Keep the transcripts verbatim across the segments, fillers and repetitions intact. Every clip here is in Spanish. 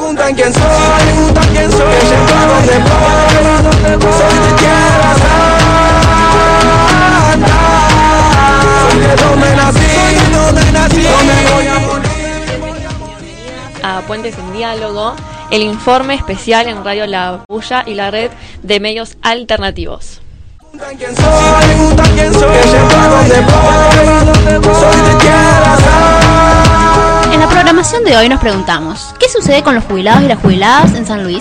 preguntan quién soy, preguntan quién soy, que sepa dónde voy, soy de tierra santa, soy de donde nací, soy de donde nací, donde voy a morir. A Puentes en Diálogo, el informe especial en Radio La Bulla y la red de medios alternativos. Preguntan quién soy, preguntan quién soy, que sepa dónde voy, soy de tierra santa. En la programación de hoy nos preguntamos, ¿qué sucede con los jubilados y las jubiladas en San Luis?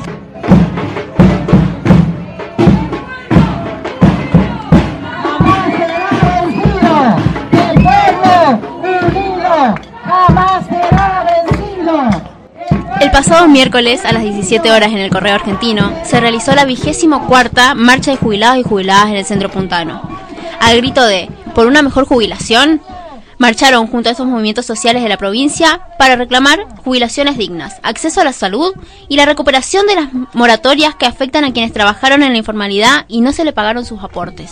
Jamás será vencido, el pueblo unido jamás será vencido. El pasado miércoles a las diecisiete horas en el Correo Argentino se realizó la vigésimo cuarta marcha de jubilados y jubiladas en el centro puntano. Al grito de "por una mejor jubilación", marcharon junto a estos movimientos sociales de la provincia para reclamar jubilaciones dignas, acceso a la salud y la recuperación de las moratorias que afectan a quienes trabajaron en la informalidad y no se le pagaron sus aportes.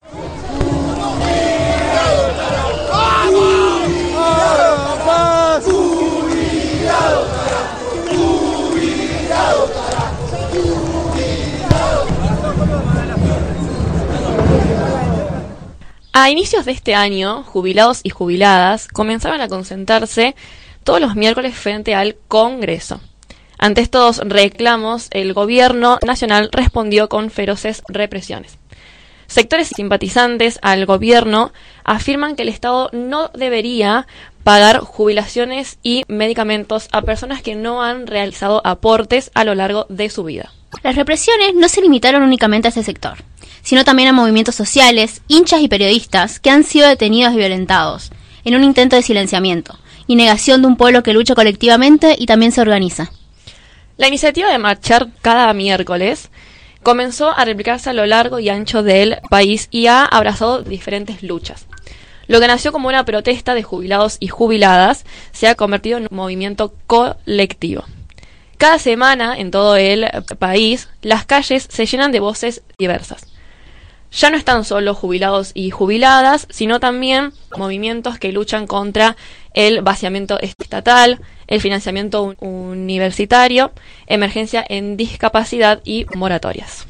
A inicios de este año, jubilados y jubiladas comenzaron a concentrarse todos los miércoles frente al Congreso. Ante estos reclamos, el gobierno nacional respondió con feroces represiones. Sectores simpatizantes al gobierno afirman que el Estado no debería pagar jubilaciones y medicamentos a personas que no han realizado aportes a lo largo de su vida. Las represiones no se limitaron únicamente a este sector, sino también a movimientos sociales, hinchas y periodistas que han sido detenidos y violentados, en un intento de silenciamiento y negación de un pueblo que lucha colectivamente y también se organiza. La iniciativa de marchar cada miércoles comenzó a replicarse a lo largo y ancho del país y ha abrazado diferentes luchas. Lo que nació como una protesta de jubilados y jubiladas se ha convertido en un movimiento colectivo. Cada semana en todo el país las calles se llenan de voces diversas. Ya no están solo jubilados y jubiladas, sino también movimientos que luchan contra el vaciamiento estatal, el financiamiento universitario, emergencia en discapacidad y moratorias.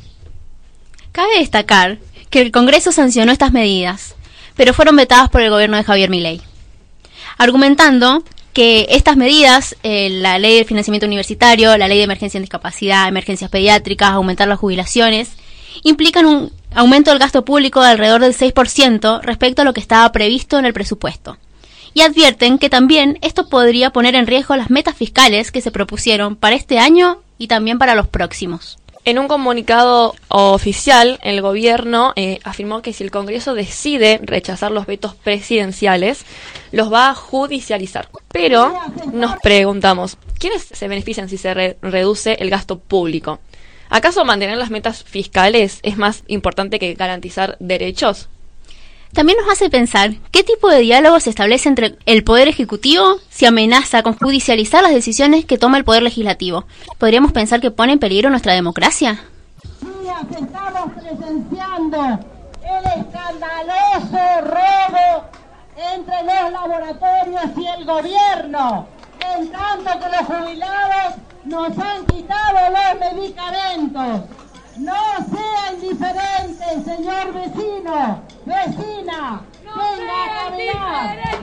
Cabe destacar que el Congreso sancionó estas medidas, pero fueron vetadas por el gobierno de Javier Milei, argumentando que estas medidas, eh, la ley de financiamiento universitario, la ley de emergencia en discapacidad, emergencias pediátricas, aumentar las jubilaciones, implican un aumento del gasto público de alrededor del seis por ciento respecto a lo que estaba previsto en el presupuesto. Y advierten que también esto podría poner en riesgo las metas fiscales que se propusieron para este año y también para los próximos. En un comunicado oficial, el gobierno eh, afirmó que si el Congreso decide rechazar los vetos presidenciales, los va a judicializar. Pero nos preguntamos, ¿quiénes se benefician si se re- reduce el gasto público? ¿Acaso mantener las metas fiscales es más importante que garantizar derechos? También nos hace pensar qué tipo de diálogo se establece entre el Poder Ejecutivo si amenaza con judicializar las decisiones que toma el Poder Legislativo. ¿Podríamos pensar que pone en peligro nuestra democracia? Días estamos presenciando el escandaloso robo entre los laboratorios y el gobierno, en tanto que los jubilados nos han quitado los medicamentos. No sea indiferente, señor vecino, vecina, venga a caminar.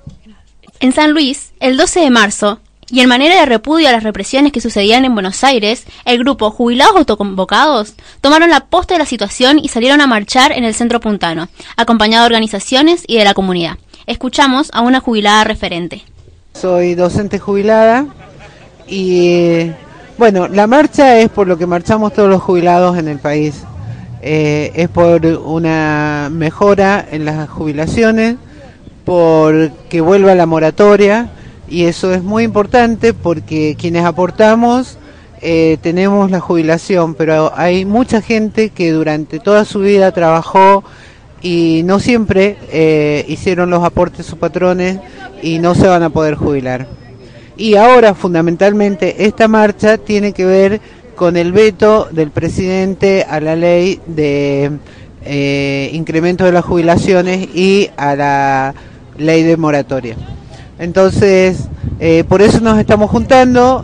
En San Luis, el doce de marzo, y en manera de repudio a las represiones que sucedían en Buenos Aires, el grupo Jubilados Autoconvocados tomaron la posta de la situación y salieron a marchar en el centro puntano, acompañado de organizaciones y de la comunidad. Escuchamos a una jubilada referente. Soy docente jubilada y... Bueno, la marcha es por lo que marchamos todos los jubilados en el país. Eh, es por una mejora en las jubilaciones, por que vuelva la moratoria, y eso es muy importante porque quienes aportamos eh, tenemos la jubilación, pero hay mucha gente que durante toda su vida trabajó y no siempre eh, hicieron los aportes sus patrones y no se van a poder jubilar. Y ahora, fundamentalmente, esta marcha tiene que ver con el veto del presidente a la ley de eh, incremento de las jubilaciones y a la ley de moratoria. Entonces, eh, por eso nos estamos juntando.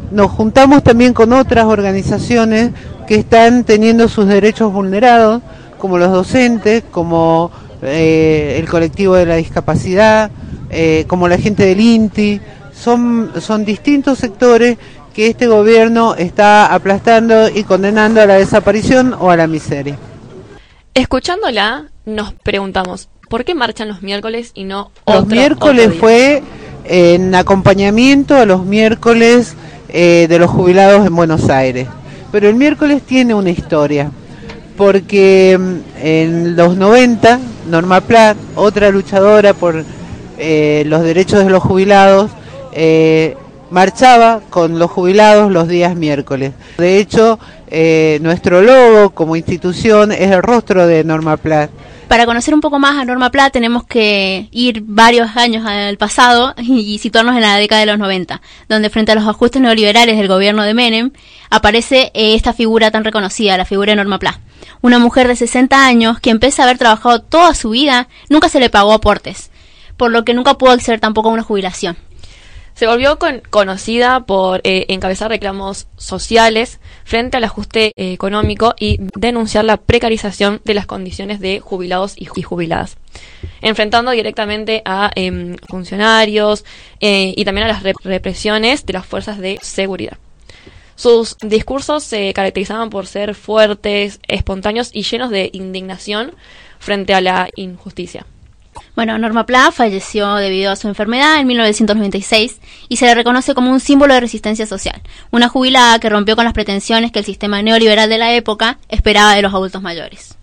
nos juntamos también con otras organizaciones que están teniendo sus derechos vulnerados, como los docentes, como eh, el colectivo de la discapacidad, eh, como la gente del INTI. Son, son distintos sectores que este gobierno está aplastando y condenando a la desaparición o a la miseria. Escuchándola, nos preguntamos, ¿por qué marchan los miércoles y no otro, Los miércoles otro fue en acompañamiento a los miércoles eh, de los jubilados en Buenos Aires. Pero el miércoles tiene una historia, porque en los noventa, Norma Plat, otra luchadora por eh, los derechos de los jubilados, eh, marchaba con los jubilados los días miércoles. De hecho, eh, nuestro logo como institución es el rostro de Norma Plat. Para conocer un poco más a Norma Plat tenemos que ir varios años al pasado y situarnos en la década de los noventa, donde frente a los ajustes neoliberales del gobierno de Menem aparece eh, esta figura tan reconocida, la figura de Norma Plat. Una mujer de sesenta años que, pese a haber trabajado toda su vida, nunca se le pagó aportes, por lo que nunca pudo acceder tampoco a una jubilación. Se volvió con, conocida por eh, encabezar reclamos sociales frente al ajuste eh, económico y denunciar la precarización de las condiciones de jubilados y, y jubiladas, enfrentando directamente a eh, funcionarios eh, y también a las rep- represiones de las fuerzas de seguridad. Sus discursos se caracterizaban por ser fuertes, espontáneos y llenos de indignación frente a la injusticia. Bueno, Norma Plat falleció debido a su enfermedad en mil novecientos noventa y seis y se le reconoce como un símbolo de resistencia social, una jubilada que rompió con las pretensiones que el sistema neoliberal de la época esperaba de los adultos mayores.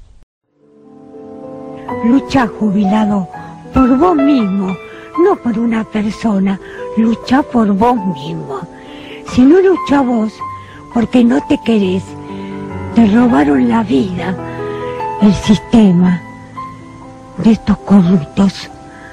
Lucha, jubilado, por vos mismo, no por una persona, lucha por vos mismo. Si no lucha vos, porque no te querés, te robaron la vida, el sistema de estos corruptos.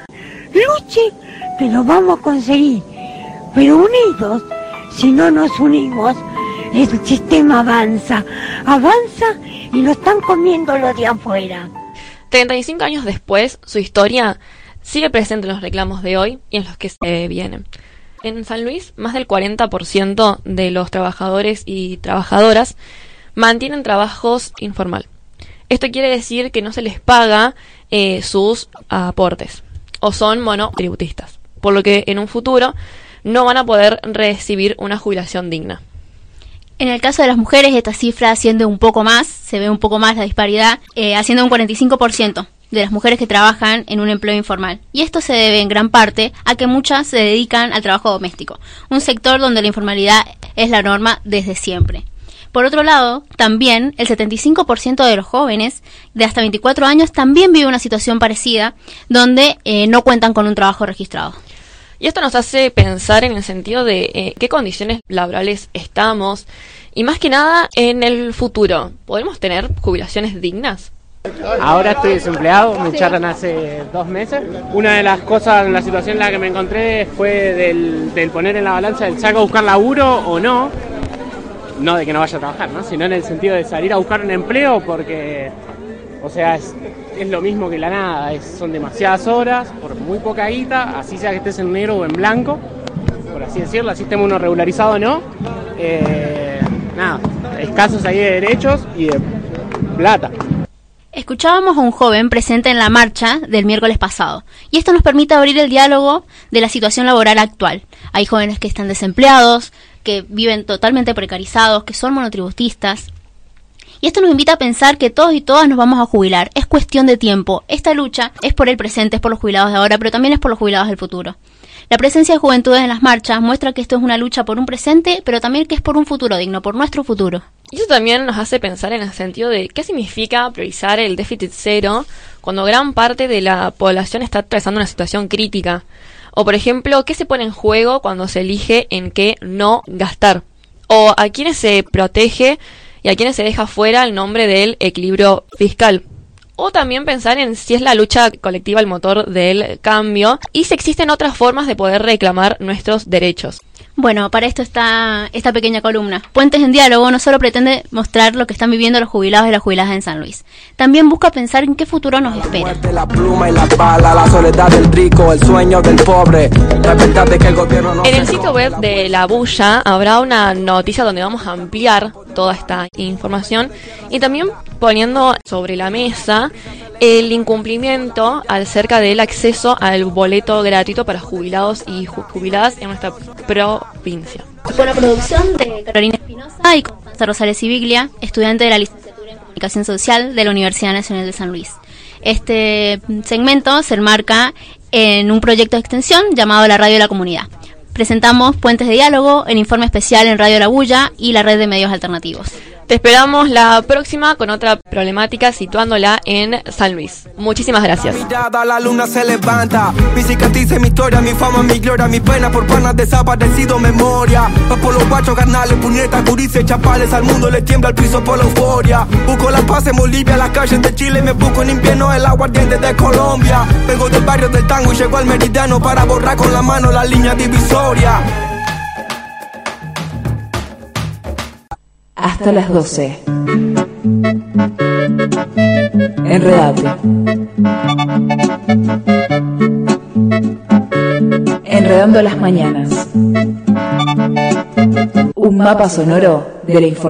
Luche, que lo vamos a conseguir, pero unidos. Si no nos unimos, el sistema avanza, avanza y lo están comiendo los de afuera. treinta y cinco años después, su historia sigue presente en los reclamos de hoy y en los que se vienen. En San Luis, más del cuarenta por ciento de los trabajadores y trabajadoras mantienen trabajos informal. Esto quiere decir que no se les paga eh, sus aportes o son monotributistas, por lo que en un futuro no van a poder recibir una jubilación digna. En el caso de las mujeres, esta cifra asciende un poco más, se ve un poco más la disparidad, eh, haciendo un cuarenta y cinco por ciento de las mujeres que trabajan en un empleo informal. Y esto se debe en gran parte a que muchas se dedican al trabajo doméstico, un sector donde la informalidad es la norma desde siempre. Por otro lado, también el setenta y cinco por ciento de los jóvenes de hasta veinticuatro años también vive una situación parecida, donde eh, no cuentan con un trabajo registrado. Y esto nos hace pensar en el sentido de eh, qué condiciones laborales estamos y más que nada en el futuro. ¿Podemos tener jubilaciones dignas? Ahora estoy desempleado, me echaron hace dos meses. Una de las cosas, la situación en la que me encontré fue del, del poner en la balanza el salgo a buscar laburo o no. No de que no vaya a trabajar, ¿no? Sino en el sentido de salir a buscar un empleo porque, o sea, es, es lo mismo que la nada, es, son demasiadas horas, por muy poca guita, así sea que estés en negro o en blanco, por así decirlo, así estemos uno regularizado o no. Eh, nada, escasos ahí de derechos y de plata. Escuchábamos a un joven presente en la marcha del miércoles pasado, y esto nos permite abrir el diálogo de la situación laboral actual. Hay jóvenes que están desempleados, que viven totalmente precarizados, que son monotributistas. Y esto nos invita a pensar que todos y todas nos vamos a jubilar. Es cuestión de tiempo. Esta lucha es por el presente, es por los jubilados de ahora, pero también es por los jubilados del futuro. La presencia de juventudes en las marchas muestra que esto es una lucha por un presente, pero también que es por un futuro digno, por nuestro futuro. Y eso también nos hace pensar en el sentido de qué significa priorizar el déficit cero cuando gran parte de la población está atravesando una situación crítica. O, por ejemplo, ¿qué se pone en juego cuando se elige en qué no gastar? O a quiénes se protege y a quiénes se deja fuera el nombre del equilibrio fiscal. o también pensar en si es la lucha colectiva el motor del cambio y si existen otras formas de poder reclamar nuestros derechos. Bueno, para esto está esta pequeña columna. Puentes en Diálogo no solo pretende mostrar lo que están viviendo los jubilados y las jubiladas en San Luis, también busca pensar en qué futuro nos espera. La pluma y la bala, la soledad del rico, el sueño del pobre, la verdad de que el gobierno no. En el sitio web de La Bulla habrá una noticia donde vamos a ampliar toda esta información y también poniendo sobre la mesa el incumplimiento acerca del acceso al boleto gratuito para jubilados y jubiladas en nuestra provincia. Con la producción de Carolina Espinosa y Constanza Rosales Civiglia, estudiante de la licenciatura en Comunicación Social de la Universidad Nacional de San Luis. Este segmento se enmarca en un proyecto de extensión llamado La Radio de la Comunidad. Presentamos Puentes de Diálogo, el informe especial en Radio La Bulla y la red de medios alternativos. Te esperamos la próxima con otra problemática situándola en San Luis. Muchísimas gracias. Mi mirada, la luna se levanta. Mi cicatriz, mi historia, mi fama, mi gloria, mi pena por panas desaparecido, memoria. Va por los guachos, carnales, puñetas, gurises, chapales. Al mundo le tiembla el piso por la euforia. Busco la paz en Bolivia, las calles de Chile. Me busco en invierno el aguardiente de Colombia. Vengo del barrio del tango y llego al meridiano para borrar con la mano la línea divisoria. Hasta las doce. Enredate. Enredando las mañanas. Un mapa sonoro de la información.